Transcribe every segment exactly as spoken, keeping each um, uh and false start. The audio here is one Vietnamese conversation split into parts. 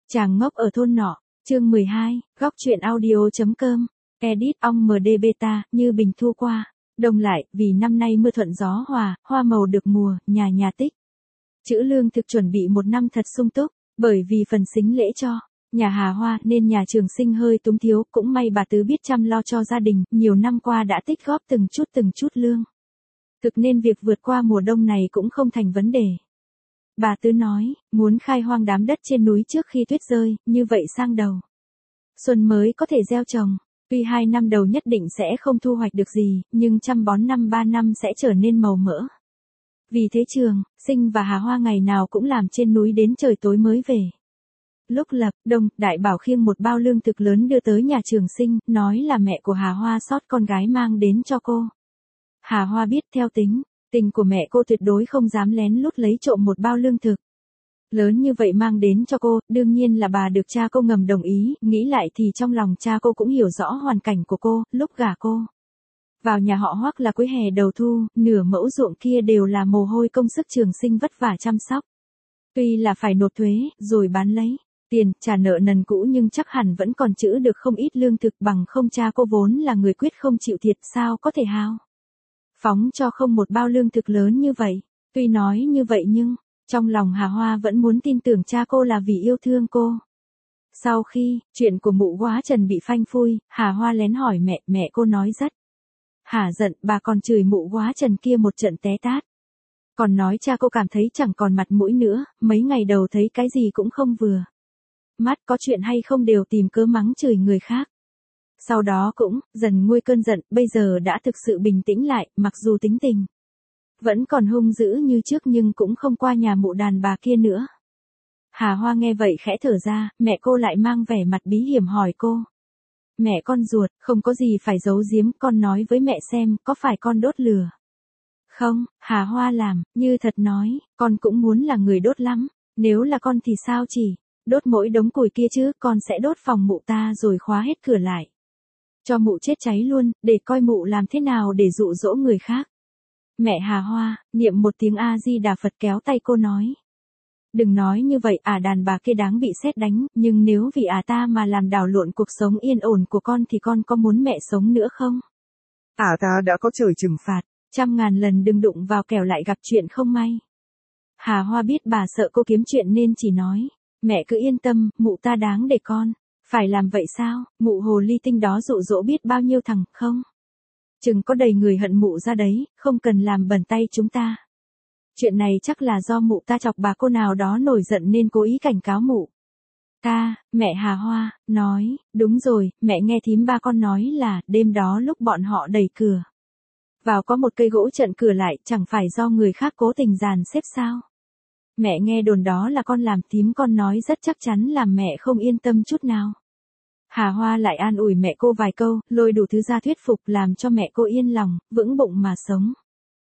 Chàng ngốc ở thôn nọ, chương mười hai, góc truyện audio.com, edit ong em đê beta, như bình thu qua, đồng lại, vì năm nay mưa thuận gió hòa, hoa màu được mùa, nhà nhà tích. Chữ lương thực chuẩn bị một năm thật sung túc, bởi vì phần sính lễ cho nhà Hà Hoa nên nhà Trường Sinh hơi túng thiếu, cũng may bà Tứ biết chăm lo cho gia đình, nhiều năm qua đã tích góp từng chút từng chút lương. Thực nên việc vượt qua mùa đông này cũng không thành vấn đề. Bà Tứ nói, muốn khai hoang đám đất trên núi trước khi tuyết rơi, như vậy sang đầu xuân mới có thể gieo trồng. Tuy hai năm đầu nhất định sẽ không thu hoạch được gì, nhưng chăm bón năm ba năm sẽ trở nên màu mỡ. Vì thế Trường Sinh và Hà Hoa ngày nào cũng làm trên núi đến trời tối mới về. Lúc lập đông, Đại Bảo khiêng một bao lương thực lớn đưa tới nhà Trường Sinh, nói là mẹ của Hà Hoa sót con gái mang đến cho cô. Hà Hoa biết theo tính tình của mẹ cô tuyệt đối không dám lén lút lấy trộm một bao lương thực lớn như vậy mang đến cho cô, đương nhiên là bà được cha cô ngầm đồng ý, nghĩ lại thì trong lòng cha cô cũng hiểu rõ hoàn cảnh của cô, lúc gả cô vào nhà họ Hoắc là cuối hè đầu thu, nửa mẫu ruộng kia đều là mồ hôi công sức Trường Sinh vất vả chăm sóc. Tuy là phải nộp thuế, rồi bán lấy tiền, trả nợ nần cũ nhưng chắc hẳn vẫn còn trữ được không ít lương thực, bằng không cha cô vốn là người quyết không chịu thiệt, sao có thể hao phóng cho không một bao lương thực lớn như vậy. Tuy nói như vậy nhưng trong lòng Hà Hoa vẫn muốn tin tưởng cha cô là vì yêu thương cô. Sau khi chuyện của mụ Quá Trần bị phanh phui, Hà Hoa lén hỏi mẹ, mẹ cô nói rất hả giận, bà còn chửi mụ Quá Trần kia một trận té tát. Còn nói cha cô cảm thấy chẳng còn mặt mũi nữa, mấy ngày đầu thấy cái gì cũng không vừa mắt, có chuyện hay không đều tìm cớ mắng chửi người khác. Sau đó cũng dần nguôi cơn giận, bây giờ đã thực sự bình tĩnh lại, mặc dù tính tình vẫn còn hung dữ như trước nhưng cũng không qua nhà mụ đàn bà kia nữa. Hà Hoa nghe vậy khẽ thở ra, mẹ cô lại mang vẻ mặt bí hiểm hỏi cô. Mẹ con ruột, không có gì phải giấu giếm, con nói với mẹ xem, có phải con đốt lửa không? Hà Hoa làm như thật nói, con cũng muốn là người đốt lắm, nếu là con thì sao chỉ đốt mỗi đống củi kia chứ, con sẽ đốt phòng mụ ta rồi khóa hết cửa lại, cho mụ chết cháy luôn, để coi mụ làm thế nào để dụ dỗ người khác. Mẹ Hà Hoa niệm một tiếng A Di Đà Phật kéo tay cô nói. Đừng nói như vậy, à đàn bà kia đáng bị sét đánh, nhưng nếu vì à ta mà làm đảo lộn cuộc sống yên ổn của con thì con có muốn mẹ sống nữa không? À ta đã có trời trừng phạt, trăm ngàn lần đừng đụng vào kẻo lại gặp chuyện không may. Hà Hoa biết bà sợ cô kiếm chuyện nên chỉ nói, mẹ cứ yên tâm, mụ ta đáng để con phải làm vậy sao? Mụ hồ ly tinh đó dụ dỗ biết bao nhiêu thằng không chừng có đầy người hận mụ ra đấy, không cần làm bẩn tay chúng ta. Chuyện này chắc là do mụ ta chọc bà cô nào đó nổi giận nên cố ý cảnh cáo mụ ta. Mẹ Hà Hoa nói, đúng rồi, mẹ nghe thím ba con nói là đêm đó lúc bọn họ đẩy cửa vào có một cây gỗ chặn cửa lại, chẳng phải do người khác cố tình dàn xếp sao? Mẹ nghe đồn đó là con làm, thím con nói rất chắc chắn, làm mẹ không yên tâm chút nào. Hà Hoa lại an ủi mẹ cô vài câu, lôi đủ thứ ra thuyết phục làm cho mẹ cô yên lòng, vững bụng mà sống.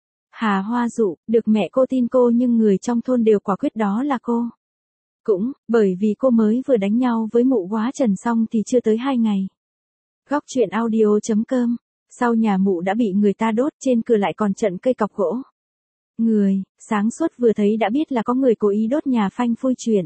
Hà Hoa dụ, được mẹ cô tin cô nhưng người trong thôn đều quả quyết đó là cô. Cũng, bởi vì cô mới vừa đánh nhau với mụ Quá Trần xong thì chưa tới hai ngày. Góc truyện audio.com, sau nhà mụ đã bị người ta đốt, trên cửa lại còn trận cây cọc gỗ. Người sáng suốt vừa thấy đã biết là có người cố ý đốt nhà phanh phui chuyện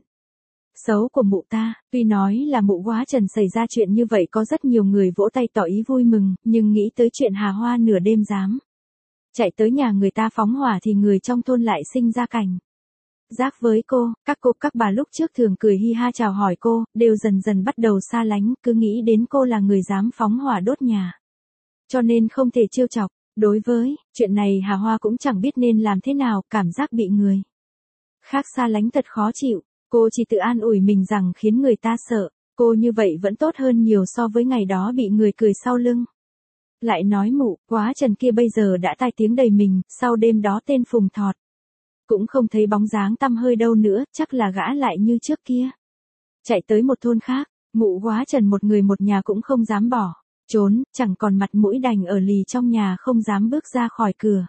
xấu của mụ ta. Tuy nói là mụ Quá Trần xảy ra chuyện như vậy có rất nhiều người vỗ tay tỏ ý vui mừng, nhưng nghĩ tới chuyện Hà Hoa nửa đêm dám chạy tới nhà người ta phóng hỏa thì người trong thôn lại sinh ra cảnh giác với cô. Các cô các bà lúc trước thường cười hi ha chào hỏi cô, đều dần dần bắt đầu xa lánh, cứ nghĩ đến cô là người dám phóng hỏa đốt nhà, cho nên không thể trêu chọc. Đối với chuyện này Hà Hoa cũng chẳng biết nên làm thế nào, cảm giác bị người khác xa lánh thật khó chịu. Cô chỉ tự an ủi mình rằng khiến người ta sợ, cô như vậy vẫn tốt hơn nhiều so với ngày đó bị người cười sau lưng. Lại nói mụ Quá Trần kia bây giờ đã tai tiếng đầy mình, sau đêm đó tên Phùng Thọt cũng không thấy bóng dáng tăm hơi đâu nữa, chắc là gã lại như trước kia chạy tới một thôn khác. Mụ Quá Trần một người một nhà cũng không dám bỏ trốn, chẳng còn mặt mũi đành ở lì trong nhà không dám bước ra khỏi cửa.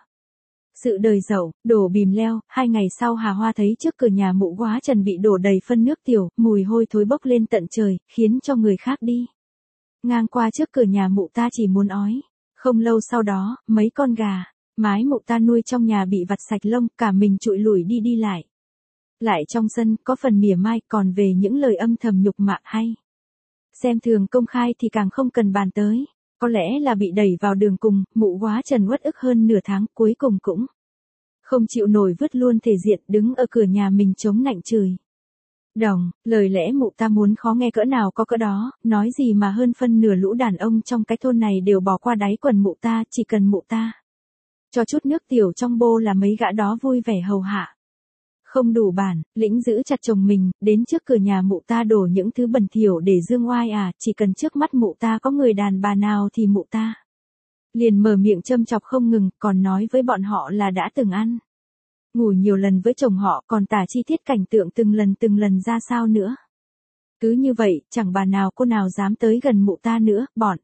Sự đời dậu, đổ bìm leo, hai ngày sau Hà Hoa thấy trước cửa nhà mụ Quá Trần bị đổ đầy phân nước tiểu, mùi hôi thối bốc lên tận trời, khiến cho người khác đi ngang qua trước cửa nhà mụ ta chỉ muốn ói. Không lâu sau đó, mấy con gà mái mụ ta nuôi trong nhà bị vặt sạch lông, cả mình trụi lủi đi đi lại. Lại trong sân có phần mỉa mai, còn về những lời âm thầm nhục mạ hay xem thường công khai thì càng không cần bàn tới. Có lẽ là bị đẩy vào đường cùng, mụ Góa Trần uất ức hơn nửa tháng, cuối cùng cũng không chịu nổi vứt luôn thể diện, đứng ở cửa nhà mình chống nạnh chửi. Đồng, lời lẽ mụ ta muốn khó nghe cỡ nào có cỡ đó, nói gì mà hơn phân nửa lũ đàn ông trong cái thôn này đều bỏ qua đáy quần mụ ta, chỉ cần mụ ta cho chút nước tiểu trong bô là mấy gã đó vui vẻ hầu hạ. Không đủ bản, lĩnh giữ chặt chồng mình, đến trước cửa nhà mụ ta đổ những thứ bẩn thỉu để dương oai à, chỉ cần trước mắt mụ ta có người đàn bà nào thì mụ ta liền mở miệng châm chọc không ngừng, còn nói với bọn họ là đã từng ăn ngủ nhiều lần với chồng họ, còn tả chi tiết cảnh tượng từng lần từng lần ra sao nữa. Cứ như vậy, chẳng bà nào cô nào dám tới gần mụ ta nữa, bọn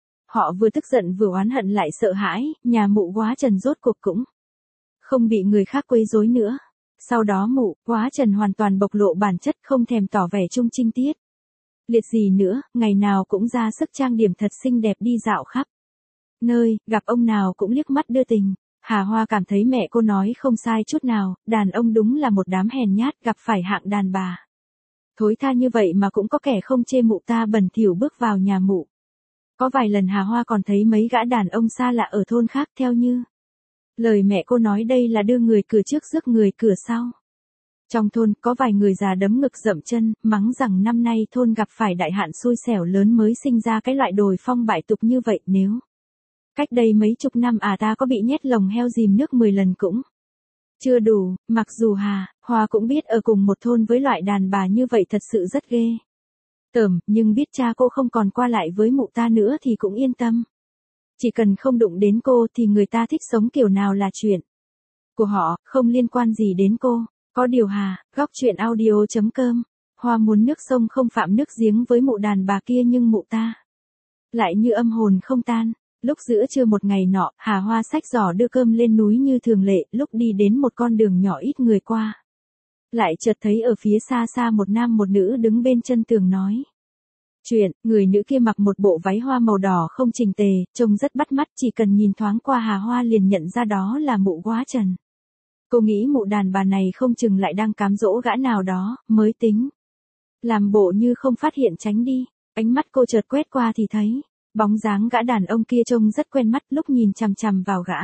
họ vừa tức giận vừa oán hận lại sợ hãi, nhà mụ Góa Trần rốt cuộc cũng không bị người khác quấy rối nữa. Sau đó mụ Góa Trần hoàn toàn bộc lộ bản chất, không thèm tỏ vẻ trung trinh tiết liệt gì nữa, ngày nào cũng ra sức trang điểm thật xinh đẹp đi dạo khắp nơi, gặp ông nào cũng liếc mắt đưa tình. Hà Hoa cảm thấy mẹ cô nói không sai chút nào, đàn ông đúng là một đám hèn nhát, gặp phải hạng đàn bà thối tha như vậy mà cũng có kẻ không chê mụ ta bẩn thỉu bước vào nhà mụ. Có vài lần Hà Hoa còn thấy mấy gã đàn ông xa lạ ở thôn khác, theo như lời mẹ cô nói đây là đưa người cửa trước rước người cửa sau. Trong thôn có vài người già đấm ngực dậm chân, mắng rằng năm nay thôn gặp phải đại hạn xui xẻo lớn mới sinh ra cái loại đồi phong bại tục như vậy, nếu cách đây mấy chục năm à ta có bị nhét lồng heo dìm nước mười lần cũng chưa đủ. Mặc dù Hà Hoa cũng biết ở cùng một thôn với loại đàn bà như vậy thật sự rất ghê tởm, nhưng biết cha cô không còn qua lại với mụ ta nữa thì cũng yên tâm. Chỉ cần không đụng đến cô thì người ta thích sống kiểu nào là chuyện của họ, không liên quan gì đến cô. Có điều Hà, góc chuyện audio chấm com, Hoa muốn nước sông không phạm nước giếng với mụ đàn bà kia, nhưng mụ ta lại như âm hồn không tan. Lúc giữa trưa một ngày nọ, Hà Hoa xách giỏ đưa cơm lên núi như thường lệ, lúc đi đến một con đường nhỏ ít người qua lại chợt thấy ở phía xa xa một nam một nữ đứng bên chân tường nói chuyện. Người nữ kia mặc một bộ váy hoa màu đỏ không chỉnh tề, trông rất bắt mắt, chỉ cần nhìn thoáng qua Hà Hoa liền nhận ra đó là mụ Góa Trần. Cô nghĩ mụ đàn bà này không chừng lại đang cám dỗ gã nào đó, mới tính làm bộ như không phát hiện tránh đi. Ánh mắt cô chợt quét qua thì thấy bóng dáng gã đàn ông kia trông rất quen mắt, lúc nhìn chằm chằm vào gã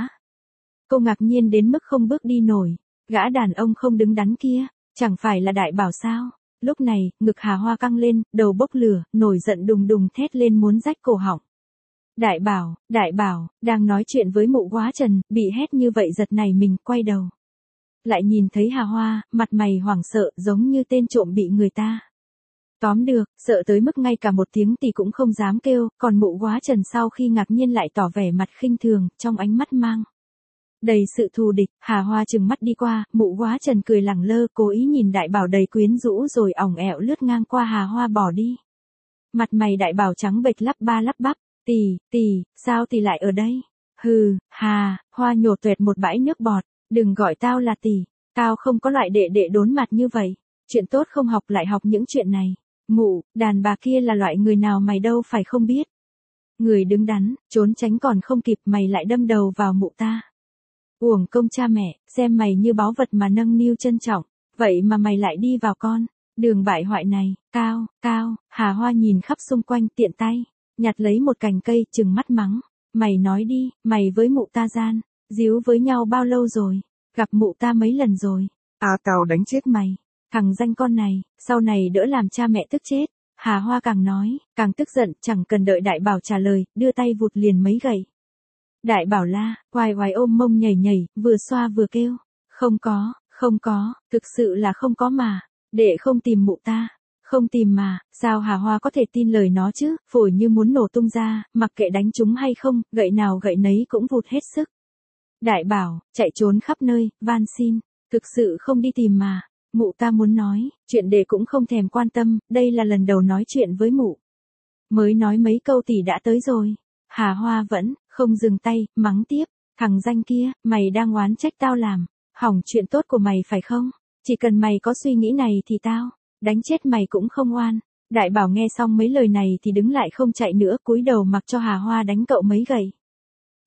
cô ngạc nhiên đến mức không bước đi nổi. Gã đàn ông không đứng đắn kia, chẳng phải là Đại Bảo sao? Lúc này, ngực Hà Hoa căng lên, đầu bốc lửa, nổi giận đùng đùng thét lên muốn rách cổ họng. Đại Bảo, Đại Bảo, đang nói chuyện với mụ Góa Trần, bị hét như vậy giật nảy mình, quay đầu lại nhìn thấy Hà Hoa, mặt mày hoảng sợ, giống như tên trộm bị người ta tóm được, sợ tới mức ngay cả một tiếng thì cũng không dám kêu. Còn mụ Góa Trần sau khi ngạc nhiên lại tỏ vẻ mặt khinh thường, trong ánh mắt mang đầy sự thù địch. Hà Hoa trừng mắt đi qua, mụ Góa Trần cười lẳng lơ, cố ý nhìn Đại Bảo đầy quyến rũ rồi ỏng ẹo lướt ngang qua Hà Hoa bỏ đi. Mặt mày Đại Bảo trắng bệch lắp ba lắp bắp, "Tì, tì, sao tì lại ở đây?" "Hừ." Hà Hoa nhổ tuệt một bãi nước bọt, "Đừng gọi tao là tì, tao không có loại đệ đệ đốn mặt như vậy, chuyện tốt không học lại học những chuyện này. Mụ đàn bà kia là loại người nào mày đâu phải không biết. Người đứng đắn, trốn tránh còn không kịp, mày lại đâm đầu vào mụ ta. Uổng công cha mẹ, xem mày như báu vật mà nâng niu trân trọng, vậy mà mày lại đi vào con đường bại hoại này." "Cao, cao." Hà Hoa nhìn khắp xung quanh, tiện tay nhặt lấy một cành cây, trừng mắt mắng, "Mày nói đi, mày với mụ ta gian díu với nhau bao lâu rồi? Gặp mụ ta mấy lần rồi?" À tao đánh chết mày, thằng danh con này, sau này đỡ làm cha mẹ tức chết." Hà Hoa càng nói, càng tức giận, chẳng cần đợi Đại Bảo trả lời, đưa tay vụt liền mấy gậy. Đại Bảo la, oai oai ôm mông nhảy nhảy, vừa xoa vừa kêu, "Không có, không có, thực sự là không có mà, đệ không tìm mụ ta, không tìm mà." Sao Hà Hoa có thể tin lời nó chứ, phổi như muốn nổ tung ra, mặc kệ đánh trúng hay không, gậy nào gậy nấy cũng vụt hết sức. Đại Bảo, chạy trốn khắp nơi, van xin, thực sự không đi tìm mà. Mụ ta muốn nói, chuyện đệ cũng không thèm quan tâm, đây là lần đầu nói chuyện với mụ. Mới nói mấy câu tỷ đã tới rồi. Hà Hoa vẫn không dừng tay, mắng tiếp, "Thằng danh kia, mày đang oán trách tao làm hỏng chuyện tốt của mày phải không? Chỉ cần mày có suy nghĩ này thì tao đánh chết mày cũng không oan." Đại Bảo nghe xong mấy lời này thì đứng lại không chạy nữa, cúi đầu mặc cho Hà Hoa đánh cậu mấy gậy.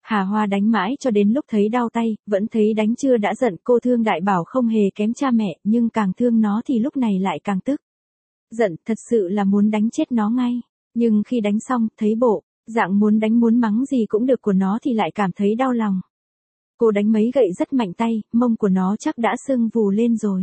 Hà Hoa đánh mãi cho đến lúc thấy đau tay, vẫn thấy đánh chưa đã giận. Cô thương Đại Bảo không hề kém cha mẹ, nhưng càng thương nó thì lúc này lại càng tức. Giận, thật sự là muốn đánh chết nó ngay. Nhưng khi đánh xong, thấy bộ dạng muốn đánh muốn mắng gì cũng được của nó thì lại cảm thấy đau lòng. Cô đánh mấy gậy rất mạnh tay, mông của nó chắc đã sưng vù lên rồi.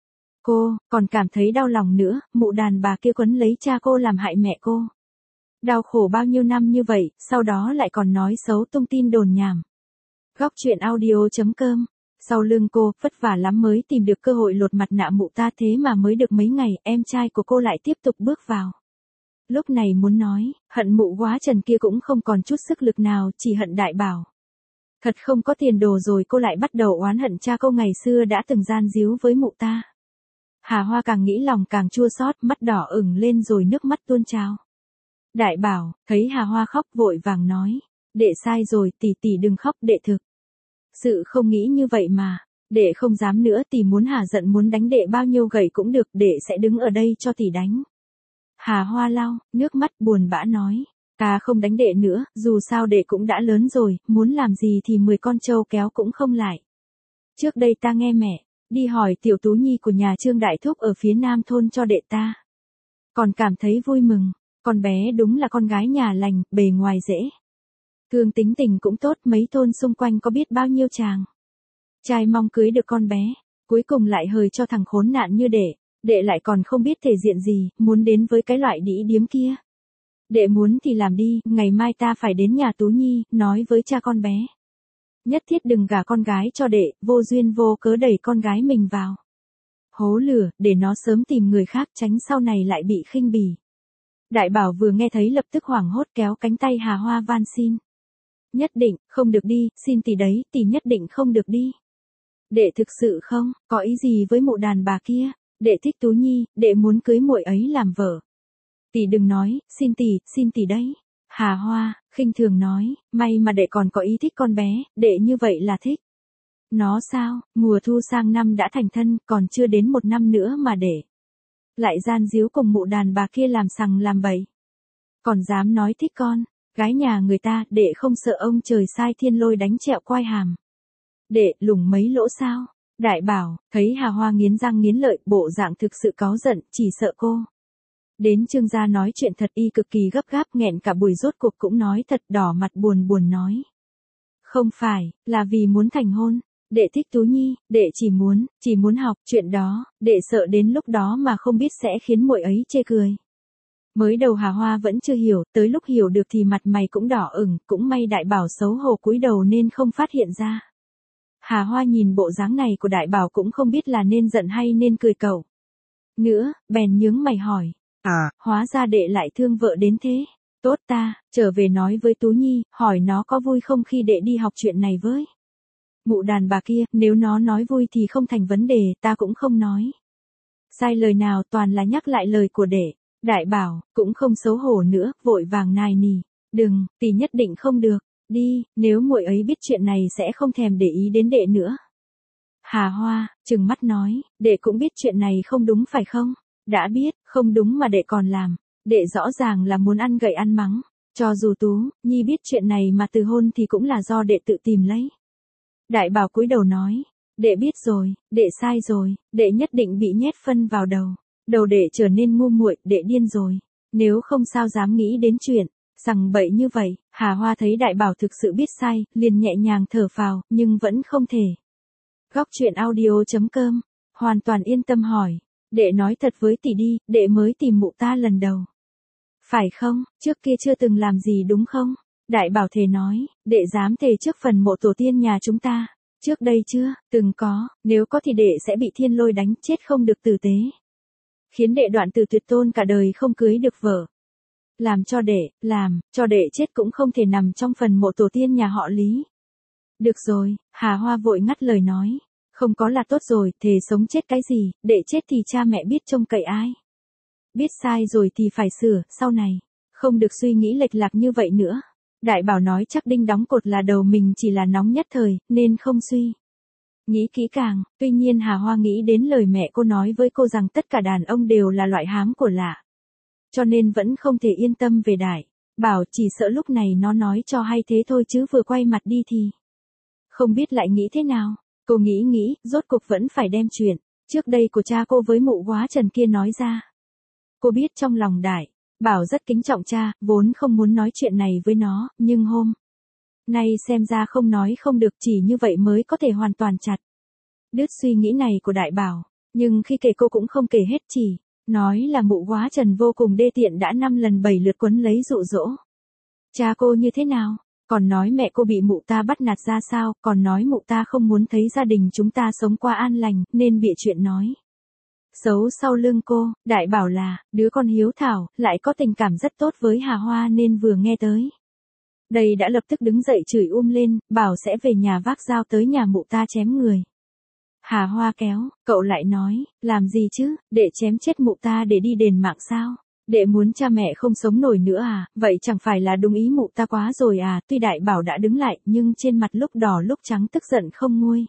Cô còn cảm thấy đau lòng nữa, mụ đàn bà kia quấn lấy cha cô làm hại mẹ cô. Đau khổ bao nhiêu năm như vậy, sau đó lại còn nói xấu tung tin đồn nhảm. Góc truyện audio chấm com. Sau lưng cô, vất vả lắm mới tìm được cơ hội lột mặt nạ mụ ta, thế mà mới được mấy ngày, em trai của cô lại tiếp tục bước vào. Lúc này muốn nói, hận mụ quá trần kia cũng không còn chút sức lực nào, chỉ hận Đại Bảo. Thật không có tiền đồ rồi cô lại bắt đầu oán hận cha cô ngày xưa đã từng gian díu với mụ ta. Hà Hoa càng nghĩ lòng càng chua xót, mắt đỏ ửng lên rồi nước mắt tuôn trào. Đại Bảo, thấy Hà Hoa khóc vội vàng nói, đệ sai rồi, tỷ tỷ đừng khóc, đệ thực sự không nghĩ như vậy mà, đệ không dám nữa, tỷ muốn hả giận muốn đánh đệ bao nhiêu gậy cũng được, đệ sẽ đứng ở đây cho tỷ đánh. Hà Hoa lau nước mắt buồn bã nói, ta không đánh đệ nữa, dù sao đệ cũng đã lớn rồi, muốn làm gì thì mười con trâu kéo cũng không lại. Trước đây ta nghe mẹ đi hỏi tiểu Tú Nhi của nhà Trương Đại Thúc ở phía nam thôn cho đệ ta, còn cảm thấy vui mừng. Con bé đúng là con gái nhà lành, bề ngoài dễ thương, tính tình cũng tốt, mấy thôn xung quanh có biết bao nhiêu chàng trai mong cưới được con bé, cuối cùng lại hời cho thằng khốn nạn như đệ. Đệ lại còn không biết thể diện gì, muốn đến với cái loại đĩ điếm kia. Đệ muốn thì làm đi, ngày mai ta phải đến nhà Tú Nhi, nói với cha con bé. Nhất thiết đừng gả con gái cho đệ, vô duyên vô cớ đẩy con gái mình vào hố lửa, để nó sớm tìm người khác, tránh sau này lại bị khinh bỉ. Đại Bảo vừa nghe thấy lập tức hoảng hốt kéo cánh tay Hà Hoa van xin. Nhất định, không được đi, xin tỷ đấy, tỷ nhất định không được đi. Đệ thực sự không, có ý gì với mụ đàn bà kia, đệ thích Tú Nhi, đệ muốn cưới muội ấy làm vợ. Tỷ đừng nói, xin tỷ, xin tỷ đấy. Hà Hoa, khinh thường nói, may mà đệ còn có ý thích con bé, đệ như vậy là thích. Nó sao, mùa thu sang năm đã thành thân, còn chưa đến một năm nữa mà đệ lại gian díu cùng mụ đàn bà kia làm sằng làm bậy. Còn dám nói thích con gái nhà người ta, đệ không sợ ông trời sai thiên lôi đánh trẹo quai hàm. Đệ lủng mấy lỗ sao? Đại Bảo, thấy Hà Hoa nghiến răng nghiến lợi, bộ dạng thực sự cáu giận, chỉ sợ cô đến Trương gia nói chuyện thật, y cực kỳ gấp gáp, nghẹn cả buổi rốt cuộc cũng nói thật, đỏ mặt buồn buồn nói. Không phải, là vì muốn thành hôn. Đệ thích Tú Nhi, đệ chỉ muốn, chỉ muốn học, chuyện đó, đệ sợ đến lúc đó mà không biết sẽ khiến muội ấy chê cười. Mới đầu Hà Hoa vẫn chưa hiểu, tới lúc hiểu được thì mặt mày cũng đỏ ửng, cũng may Đại Bảo xấu hổ cúi đầu nên không phát hiện ra. Hà Hoa nhìn bộ dáng này của Đại Bảo cũng không biết là nên giận hay nên cười cậu nữa, bèn nhướng mày hỏi. À, hóa ra đệ lại thương vợ đến thế. Tốt ta, trở về nói với Tú Nhi, hỏi nó có vui không khi đệ đi học chuyện này với mụ đàn bà kia, nếu nó nói vui thì không thành vấn đề, ta cũng không nói sai lời nào, toàn là nhắc lại lời của đệ. Đại Bảo, cũng không xấu hổ nữa, vội vàng nài nỉ. Đừng, tỷ nhất định không được, đi, nếu muội ấy biết chuyện này sẽ không thèm để ý đến đệ nữa. Hà Hoa, trừng mắt nói, đệ cũng biết chuyện này không đúng phải không? Đã biết, không đúng mà đệ còn làm. Đệ rõ ràng là muốn ăn gậy ăn mắng. Cho dù Tú Nhi biết chuyện này mà từ hôn thì cũng là do đệ tự tìm lấy. Đại Bảo cúi đầu nói, đệ biết rồi, đệ sai rồi, đệ nhất định bị nhét phân vào đầu. Đầu đệ trở nên ngu muội, đệ điên rồi. Nếu không sao dám nghĩ đến chuyện sằng bậy như vậy. Hà Hoa thấy Đại Bảo thực sự biết sai, liền nhẹ nhàng thở phào, nhưng vẫn không thể. Góc truyện audio chấm com, hoàn toàn yên tâm hỏi, đệ nói thật với tỷ đi, đệ mới tìm mụ ta lần đầu. Phải không, trước kia chưa từng làm gì đúng không? Đại Bảo thề nói, đệ dám thề trước phần mộ tổ tiên nhà chúng ta. Trước đây chưa, từng có, nếu có thì đệ sẽ bị thiên lôi đánh chết không được tử tế. Khiến đệ đoạn từ tuyệt tôn cả đời không cưới được vợ. Làm cho đệ, làm, cho đệ chết cũng không thể nằm trong phần mộ tổ tiên nhà họ Lý. Được rồi, Hà Hoa vội ngắt lời nói. Không có là tốt rồi, thề sống chết cái gì, đệ chết thì cha mẹ biết trông cậy ai. Biết sai rồi thì phải sửa, sau này, không được suy nghĩ lệch lạc như vậy nữa. Đại Bảo nói chắc đinh đóng cột là đầu mình chỉ là nóng nhất thời, nên không suy nghĩ kỹ càng. Tuy nhiên Hà Hoa nghĩ đến lời mẹ cô nói với cô rằng tất cả đàn ông đều là loại hám của lạ. Cho nên vẫn không thể yên tâm về Đại Bảo chỉ sợ lúc này nó nói cho hay thế thôi chứ vừa quay mặt đi thì. Không biết lại nghĩ thế nào. Cô nghĩ nghĩ, rốt cuộc vẫn phải đem chuyện trước đây của cha cô với mụ quá Trần kia nói ra. Cô biết trong lòng Đại Bảo rất kính trọng cha, vốn không muốn nói chuyện này với nó, nhưng hôm nay xem ra không nói không được, chỉ như vậy mới có thể hoàn toàn chặt đứt suy nghĩ này của Đại Bảo. Nhưng khi kể cô cũng không kể hết, chỉ nói là mụ quá Trần vô cùng đê tiện, đã năm lần bảy lượt quấn lấy dụ dỗ cha cô như thế nào, còn nói mẹ cô bị mụ ta bắt nạt ra sao, còn nói mụ ta không muốn thấy gia đình chúng ta sống qua an lành, nên bịa chuyện nói xấu sau lưng cô. Đại Bảo là đứa con hiếu thảo, lại có tình cảm rất tốt với Hà Hoa, nên vừa nghe tới đây đã lập tức đứng dậy chửi um lên, bảo sẽ về nhà vác dao tới nhà mụ ta chém người. Hà Hoa kéo cậu lại nói, làm gì chứ, đệ chém chết mụ ta để đi đền mạng sao? Đệ muốn cha mẹ không sống nổi nữa à, vậy chẳng phải là đúng ý mụ ta quá rồi à? Tuy Đại Bảo đã đứng lại, nhưng trên mặt lúc đỏ lúc trắng tức giận không nguôi.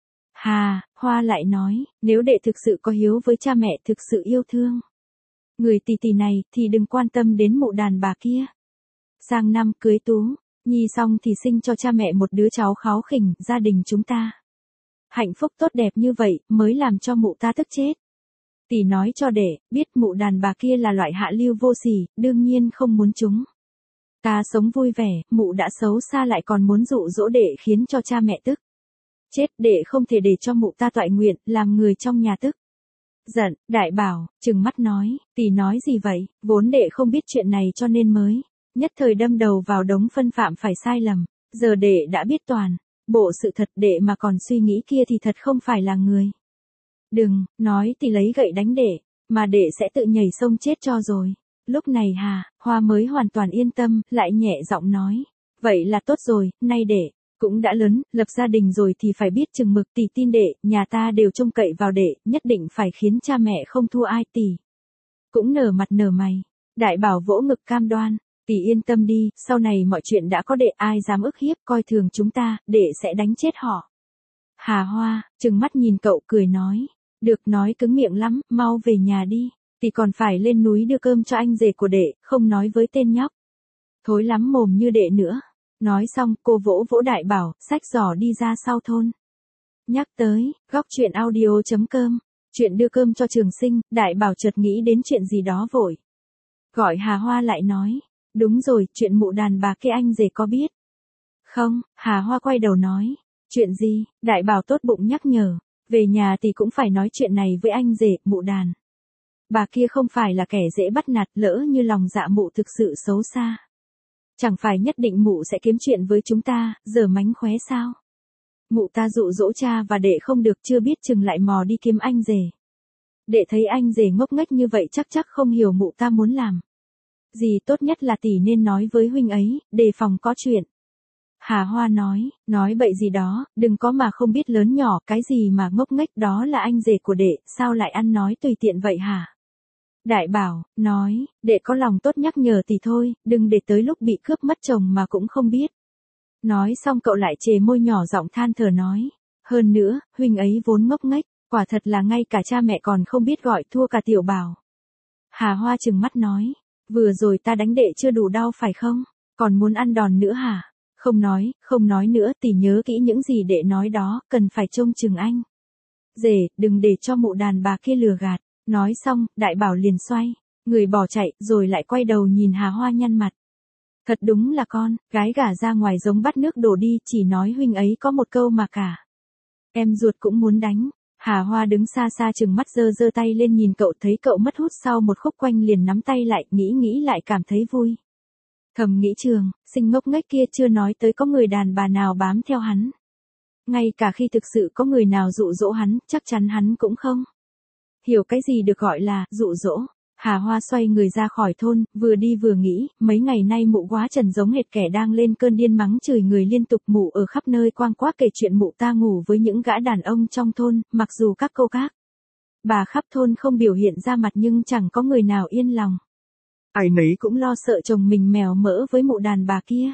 Hà Hoa lại nói, nếu đệ thực sự có hiếu với cha mẹ, thực sự yêu thương người tỷ tỷ này, thì đừng quan tâm đến mụ đàn bà kia. Sang năm cưới Tú Nhi xong thì sinh cho cha mẹ một đứa cháu kháu khỉnh, gia đình chúng ta hạnh phúc tốt đẹp như vậy, mới làm cho mụ ta tức chết. Tỷ nói cho đệ biết mụ đàn bà kia là loại hạ lưu vô sỉ, đương nhiên không muốn chúng ta sống vui vẻ, mụ đã xấu xa lại còn muốn dụ dỗ đệ khiến cho cha mẹ tức chết, đệ không thể để cho mụ ta toại nguyện, làm người trong nhà tức giận. Đại Bảo trừng mắt nói, tỷ nói gì vậy, vốn đệ không biết chuyện này cho nên mới nhất thời đâm đầu vào đống phân phạm phải sai lầm, giờ đệ đã biết toàn bộ sự thật, đệ mà còn suy nghĩ kia thì thật không phải là người. Đừng nói tỷ lấy gậy đánh đệ, mà đệ sẽ tự nhảy sông chết cho rồi. Lúc này Hà Hoa mới hoàn toàn yên tâm, lại nhẹ giọng nói, vậy là tốt rồi, nay đệ cũng đã lớn, lập gia đình rồi thì phải biết chừng mực, tỷ tin đệ, nhà ta đều trông cậy vào đệ, nhất định phải khiến cha mẹ không thua ai. Tỷ cũng nở mặt nở mày. Đại Bảo vỗ ngực cam đoan, tỷ yên tâm đi, sau này mọi chuyện đã có đệ, ai dám ức hiếp coi thường chúng ta, đệ sẽ đánh chết họ. Hà Hoa trừng mắt nhìn cậu cười nói, được, nói cứng miệng lắm, mau về nhà đi, tỷ còn phải lên núi đưa cơm cho anh rể của đệ, không nói với tên nhóc thối lắm mồm như đệ nữa. Nói xong, cô vỗ vỗ Đại Bảo, xách giỏ đi ra sau thôn. Nhắc tới góc truyện audio chấm com, chuyện đưa cơm cho Trường Sinh, Đại Bảo chợt nghĩ đến chuyện gì đó vội gọi Hà Hoa lại nói, đúng rồi, chuyện mụ đàn bà kia anh rể có biết không? Hà Hoa quay đầu nói, chuyện gì? Đại Bảo tốt bụng nhắc nhở, về nhà thì cũng phải nói chuyện này với anh rể, mụ đàn bà kia không phải là kẻ dễ bắt nạt, lỡ như lòng dạ mụ thực sự xấu xa, chẳng phải nhất định mụ sẽ kiếm chuyện với chúng ta, giờ mánh khóe sao? Mụ ta dụ dỗ cha và đệ không được, chưa biết chừng lại mò đi kiếm anh rể. Đệ thấy anh rể ngốc nghếch như vậy chắc chắc không hiểu mụ ta muốn làm gì, tốt nhất là tỷ nên nói với huynh ấy, đề phòng có chuyện. Hà Hoa nói, nói bậy gì đó, đừng có mà không biết lớn nhỏ, cái gì mà ngốc nghếch, đó là anh rể của đệ, sao lại ăn nói tùy tiện vậy hả? Đại Bảo nói, đệ có lòng tốt nhắc nhở tỷ thôi, đừng để tới lúc bị cướp mất chồng mà cũng không biết. Nói xong cậu lại chề môi nhỏ giọng than thở nói, hơn nữa, huynh ấy vốn ngốc nghếch, quả thật là ngay cả cha mẹ còn không biết gọi, thua cả Tiểu Bảo. Hà Hoa trừng mắt nói, vừa rồi ta đánh đệ chưa đủ đau phải không? Còn muốn ăn đòn nữa hả? Không nói, không nói nữa, tỷ nhớ kỹ những gì đệ nói đó, cần phải trông chừng anh rể, đừng để cho mụ đàn bà kia lừa gạt. Nói xong, Đại Bảo liền xoay người bỏ chạy, rồi lại quay đầu nhìn Hà Hoa nhăn mặt. Thật đúng là con gái gả ra ngoài giống bắt nước đổ đi, chỉ nói huynh ấy có một câu mà cả em ruột cũng muốn đánh. Hà Hoa đứng xa xa chừng mắt, giơ giơ tay lên nhìn cậu, thấy cậu mất hút sau một khúc quanh liền nắm tay lại, nghĩ nghĩ lại cảm thấy vui. Thầm nghĩ Trường Sinh ngốc nghếch kia chưa nói tới có người đàn bà nào bám theo hắn. Ngay cả khi thực sự có người nào dụ dỗ hắn, chắc chắn hắn cũng không hiểu cái gì được gọi là dụ dỗ. Hà Hoa xoay người ra khỏi thôn, vừa đi vừa nghĩ, mấy ngày nay mụ quá Trần giống hệt kẻ đang lên cơn điên mắng chửi người liên tục, mụ ở khắp nơi quang quác kể chuyện mụ ta ngủ với những gã đàn ông trong thôn, mặc dù các cô các bà khắp thôn không biểu hiện ra mặt nhưng chẳng có người nào yên lòng. Ai nấy cũng lo sợ chồng mình mèo mỡ với mụ đàn bà kia.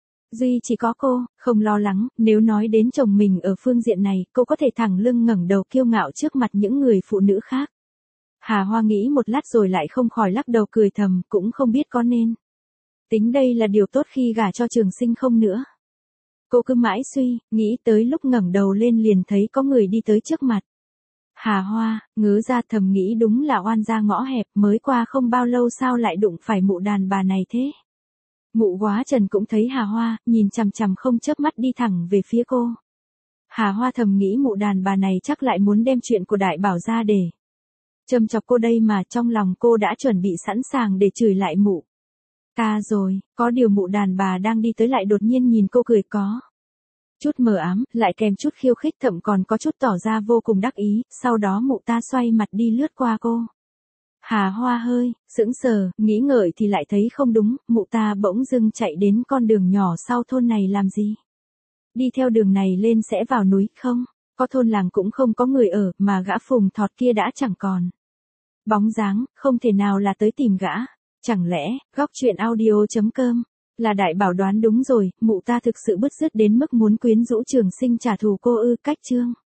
Duy chỉ có cô, không lo lắng, nếu nói đến chồng mình ở phương diện này, cô có thể thẳng lưng ngẩng đầu kiêu ngạo trước mặt những người phụ nữ khác. Hà Hoa nghĩ một lát rồi lại không khỏi lắc đầu cười thầm, cũng không biết có nên Tính đây là điều tốt khi gả cho Trường Sinh không nữa. Cô cứ mãi suy, nghĩ tới lúc ngẩng đầu lên liền thấy có người đi tới trước mặt. Hà Hoa, ngớ ra thầm nghĩ đúng là oan gia ngõ hẹp, mới qua không bao lâu sao lại đụng phải mụ đàn bà này thế. Mụ Quá Trần cũng thấy Hà Hoa, nhìn chằm chằm không chớp mắt đi thẳng về phía cô. Hà Hoa thầm nghĩ mụ đàn bà này chắc lại muốn đem chuyện của Đại Bảo ra để châm chọc cô đây mà, trong lòng cô đã chuẩn bị sẵn sàng để chửi lại mụ ta rồi, có điều mụ đàn bà đang đi tới lại đột nhiên nhìn cô cười có chút mờ ám, lại kèm chút khiêu khích, thậm còn có chút tỏ ra vô cùng đắc ý, sau đó mụ ta xoay mặt đi lướt qua cô. Hà Hoa hơi sững sờ, nghĩ ngợi thì lại thấy không đúng, mụ ta bỗng dưng chạy đến con đường nhỏ sau thôn này làm gì? Đi theo đường này lên sẽ vào núi, không? Có thôn làng cũng không có người ở, mà gã Phùng Thọt kia đã chẳng còn bóng dáng, không thể nào là tới tìm gã. Chẳng lẽ, góc truyện audio chấm com là Đại Bảo đoán đúng rồi, mụ ta thực sự bứt rứt đến mức muốn quyến rũ Trường Sinh trả thù cô ư? Cách chương